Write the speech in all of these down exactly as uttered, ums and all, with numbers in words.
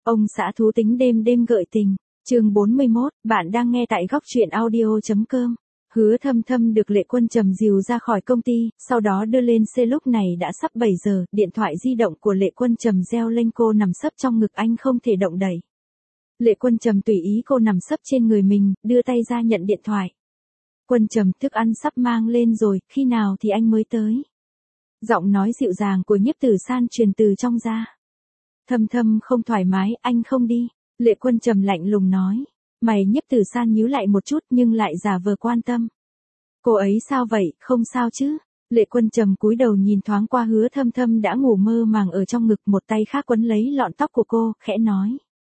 Ông xã thú tính đêm đêm gợi tình, chương bốn mươi mốt, bạn đang nghe tại góc truyện audio.com. Hứa Thâm Thâm được Lệ Quân Trầm dìu ra khỏi công ty, sau đó đưa lên xe. Lúc này đã sắp bảy giờ, điện thoại di động của Lệ Quân Trầm reo lên. Cô nằm sấp trong ngực anh không thể động đậy. Lệ Quân Trầm tùy ý cô nằm sấp trên người mình, đưa tay ra nhận điện thoại. Quân Trầm, thức ăn sắp mang lên rồi, khi nào thì anh mới tới? Giọng nói dịu dàng của Nhiếp Tử San truyền từ trong ra. Thâm Thâm không thoải mái, anh không đi. Lệ Quân Trầm lạnh lùng nói. Mày. Nhiếp Tử San nhíu lại một chút nhưng lại giả vờ quan tâm. Cô ấy sao vậy, không sao chứ? Lệ Quân Trầm cúi đầu nhìn thoáng qua Hứa Thâm Thâm đã ngủ mơ màng ở trong ngực, một tay khác quấn lấy lọn tóc của cô, khẽ nói.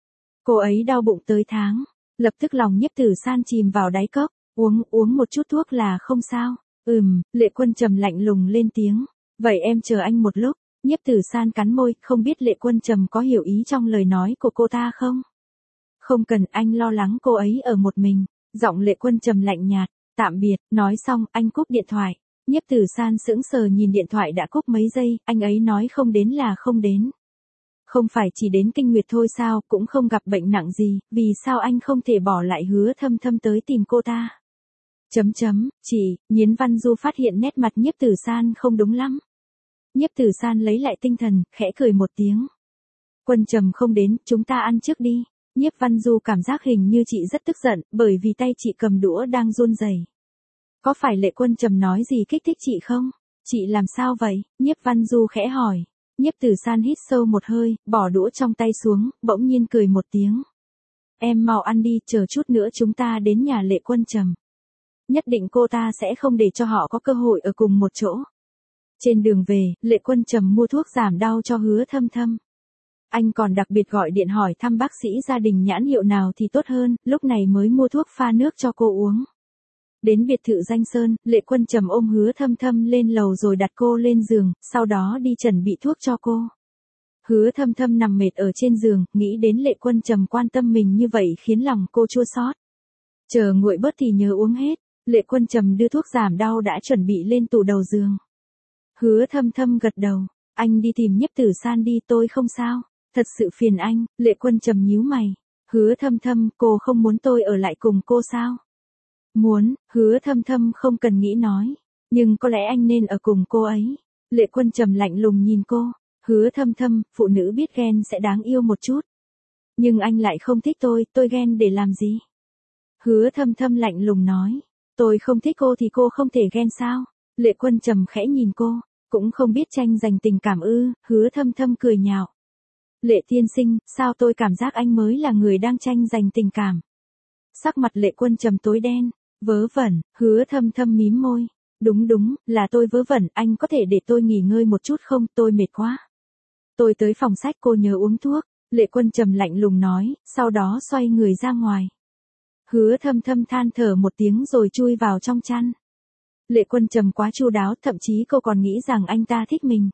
Cô ấy đau bụng tới tháng. Lập tức lòng Nhiếp Tử San chìm vào đáy cốc. Uống, uống một chút thuốc là không sao. Ừm, Lệ Quân Trầm lạnh lùng lên tiếng. Vậy em chờ anh một lúc. Nhiếp Tử San cắn môi, không biết Lệ Quân Trầm có hiểu ý trong lời nói của cô ta không? Không cần, anh lo lắng cô ấy ở một mình. Giọng Lệ Quân Trầm lạnh nhạt. Tạm biệt. Nói xong, anh cúp điện thoại. Nhiếp Tử San sững sờ nhìn điện thoại đã cúp mấy giây, anh ấy nói không đến là không đến. Không phải chỉ đến kinh nguyệt thôi sao, cũng không gặp bệnh nặng gì, vì sao anh không thể bỏ lại Hứa Thâm Thâm tới tìm cô ta? Chấm chấm, chỉ, Nhiến Văn Du phát hiện nét mặt Nhiếp Tử San không đúng lắm. Nhiếp Tử San lấy lại tinh thần, khẽ cười một tiếng. Quân Trầm không đến, chúng ta ăn trước đi. Nhiếp Văn Du cảm giác hình như chị rất tức giận, bởi vì tay chị cầm đũa đang run rẩy. Có phải Lệ Quân Trầm nói gì kích thích chị không? Chị làm sao vậy? Nhiếp Văn Du khẽ hỏi. Nhiếp Tử San hít sâu một hơi, bỏ đũa trong tay xuống, bỗng nhiên cười một tiếng. Em mau ăn đi, chờ chút nữa chúng ta đến nhà Lệ Quân Trầm. Nhất định cô ta sẽ không để cho họ có cơ hội ở cùng một chỗ. Trên đường về, Lệ Quân Trầm mua thuốc giảm đau cho Hứa Thâm Thâm. Anh còn đặc biệt gọi điện hỏi thăm bác sĩ gia đình nhãn hiệu nào thì tốt hơn, lúc này mới mua thuốc pha nước cho cô uống. Đến biệt thự Danh Sơn, Lệ Quân Trầm ôm Hứa Thâm Thâm lên lầu rồi đặt cô lên giường, sau đó đi chuẩn bị thuốc cho cô. Hứa Thâm Thâm nằm mệt ở trên giường, nghĩ đến Lệ Quân Trầm quan tâm mình như vậy khiến lòng cô chua xót. Chờ nguội bớt thì nhớ uống hết. Lệ Quân Trầm đưa thuốc giảm đau đã chuẩn bị lên tủ đầu giường. Hứa Thâm Thâm gật đầu. Anh đi tìm Nhiếp Tử San đi, tôi không sao. Thật sự phiền anh. Lệ Quân Trầm nhíu mày. Hứa Thâm Thâm, cô không muốn tôi ở lại cùng cô sao? Muốn. Hứa Thâm Thâm không cần nghĩ nói. Nhưng có lẽ anh nên ở cùng cô ấy. Lệ Quân Trầm lạnh lùng nhìn cô. Hứa Thâm Thâm, phụ nữ biết ghen sẽ đáng yêu một chút. Nhưng anh lại không thích tôi, tôi ghen để làm gì? Hứa Thâm Thâm lạnh lùng nói. Tôi không thích cô thì cô không thể ghen sao? Lệ Quân Trầm khẽ nhìn cô. Cũng không biết tranh giành tình cảm ư? Hứa Thâm Thâm cười nhạo. Lệ tiên sinh, sao tôi cảm giác anh mới là người đang tranh giành tình cảm? Sắc mặt Lệ Quân Trầm tối đen. Vớ vẩn. Hứa Thâm Thâm mím môi. Đúng đúng, là tôi vớ vẩn, anh có thể để tôi nghỉ ngơi một chút không, tôi mệt quá. Tôi tới phòng sách, cô nhớ uống thuốc. Lệ Quân Trầm lạnh lùng nói, sau đó xoay người ra ngoài. Hứa Thâm Thâm than thở một tiếng rồi chui vào trong chăn. Lệ Quân Trầm quá chu đáo, thậm chí cô còn nghĩ rằng anh ta thích mình.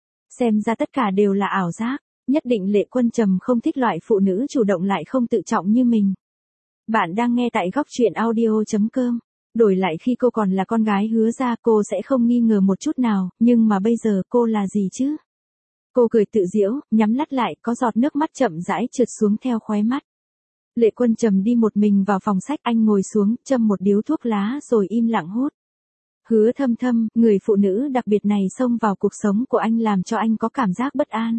Xem ra tất cả đều là ảo giác, nhất định Lệ Quân Trầm không thích loại phụ nữ chủ động lại không tự trọng như mình. Bạn đang nghe tại góc truyện audio.com. Đổi lại khi cô còn là con gái Hứa gia cô sẽ không nghi ngờ một chút nào, nhưng mà bây giờ cô là gì chứ? Cô cười tự giễu, nhắm mắt lại, có giọt nước mắt chậm rãi trượt xuống theo khóe mắt. Lệ Quân Trầm đi một mình vào phòng sách, anh ngồi xuống, châm một điếu thuốc lá rồi im lặng hút. Hứa Thâm Thâm, người phụ nữ đặc biệt này xông vào cuộc sống của anh làm cho anh có cảm giác bất an.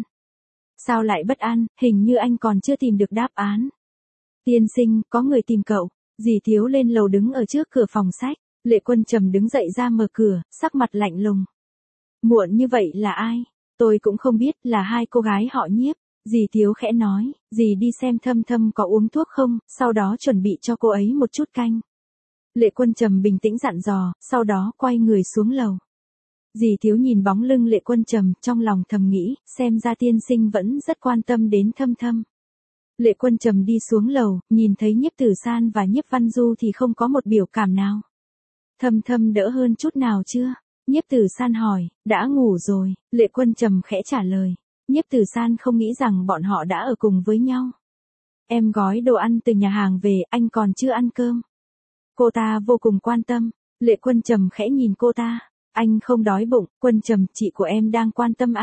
Sao lại bất an, hình như anh còn chưa tìm được đáp án. Tiên sinh, có người tìm cậu. Dì Thiếu lên lầu đứng ở trước cửa phòng sách. Lệ Quân Trầm đứng dậy ra mở cửa, sắc mặt lạnh lùng. Muộn như vậy là ai? Tôi cũng không biết, là hai cô gái họ Nhiếp. Dì Thiếu khẽ nói, dì đi xem Thâm Thâm có uống thuốc không, sau đó chuẩn bị cho cô ấy một chút canh. Lệ Quân Trầm bình tĩnh dặn dò, sau đó quay người xuống lầu. Dì Thiếu nhìn bóng lưng Lệ Quân Trầm, trong lòng thầm nghĩ, xem ra tiên sinh vẫn rất quan tâm đến Thâm Thâm. Lệ Quân Trầm đi xuống lầu, nhìn thấy Nhiếp Tử San và Nhiếp Văn Du thì không có một biểu cảm nào. Thâm Thâm đỡ hơn chút nào chưa? Nhiếp Tử San hỏi, đã ngủ rồi. Lệ Quân Trầm khẽ trả lời. Nhiếp Tử San không nghĩ rằng bọn họ đã ở cùng với nhau. Em gói đồ ăn từ nhà hàng về, anh còn chưa ăn cơm. Cô ta vô cùng quan tâm. Lệ Quân Trầm khẽ nhìn cô ta. Anh không đói bụng. Quân Trầm, chị của em đang quan tâm anh.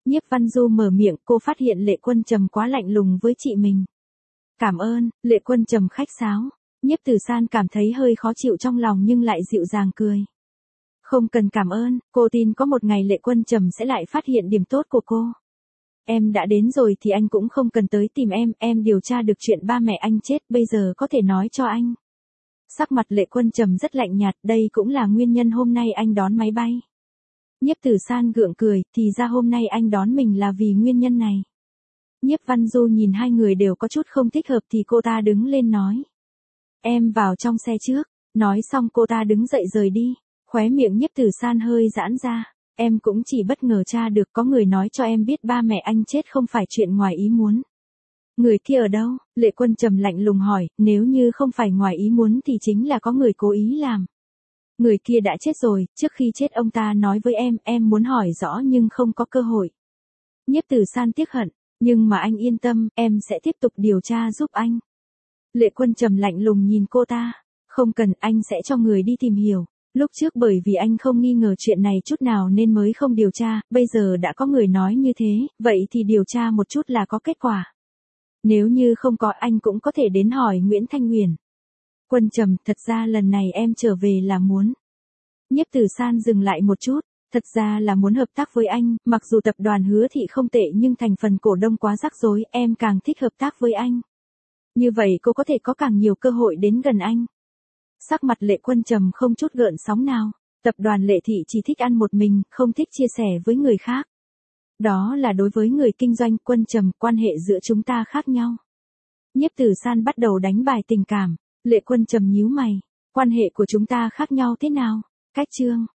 Nhiếp Văn Du mở miệng, cô phát hiện Lệ Quân Trầm quá lạnh lùng với chị mình. Cảm ơn, Lệ Quân Trầm khách sáo. Nhiếp Tử San cảm thấy hơi khó chịu trong lòng nhưng lại dịu dàng cười. Không cần cảm ơn, cô tin có một ngày Lệ Quân Trầm sẽ lại phát hiện điểm tốt của cô. Em đã đến rồi thì anh cũng không cần tới tìm em, em điều tra được chuyện ba mẹ anh chết, bây giờ có thể nói cho anh. Sắc mặt Lệ Quân Trầm rất lạnh nhạt, đây cũng là nguyên nhân hôm nay anh đón máy bay. Nhiếp Tử San gượng cười, thì ra hôm nay anh đón mình là vì nguyên nhân này. Nhiếp Văn Du nhìn hai người đều có chút không thích hợp thì cô ta đứng lên nói. Em vào trong xe trước, nói xong cô ta đứng dậy rời đi, khóe miệng Nhiếp Tử San hơi giãn ra. Em cũng chỉ bất ngờ tra được có người nói cho em biết ba mẹ anh chết không phải chuyện ngoài ý muốn. Người kia ở đâu? Lệ Quân Trầm lạnh lùng hỏi, nếu như không phải ngoài ý muốn thì chính là có người cố ý làm. Người kia đã chết rồi, trước khi chết ông ta nói với em, em muốn hỏi rõ nhưng không có cơ hội. Nhiếp Tử San tiếc hận, nhưng mà anh yên tâm, em sẽ tiếp tục điều tra giúp anh. Lệ Quân Trầm lạnh lùng nhìn cô ta, không cần, anh sẽ cho người đi tìm hiểu. Lúc trước bởi vì anh không nghi ngờ chuyện này chút nào nên mới không điều tra, bây giờ đã có người nói như thế, vậy thì điều tra một chút là có kết quả. Nếu như không có anh cũng có thể đến hỏi Nguyễn Thanh Huyền. Quân Trầm, thật ra lần này em trở về là muốn. Nhiếp Tử San dừng lại một chút, thật ra là muốn hợp tác với anh, mặc dù tập đoàn Hứa Thị không tệ nhưng thành phần cổ đông quá rắc rối, em càng thích hợp tác với anh. Như vậy cô có thể có càng nhiều cơ hội đến gần anh. Sắc mặt Lệ Quân Trầm không chút gợn sóng nào, tập đoàn Lệ Thị chỉ thích ăn một mình, không thích chia sẻ với người khác. Đó là đối với người kinh doanh. Quân Trầm, quan hệ giữa chúng ta khác nhau. Nhiếp Tử San bắt đầu đánh bài tình cảm, Lệ Quân Trầm nhíu mày, quan hệ của chúng ta khác nhau thế nào? Cách chương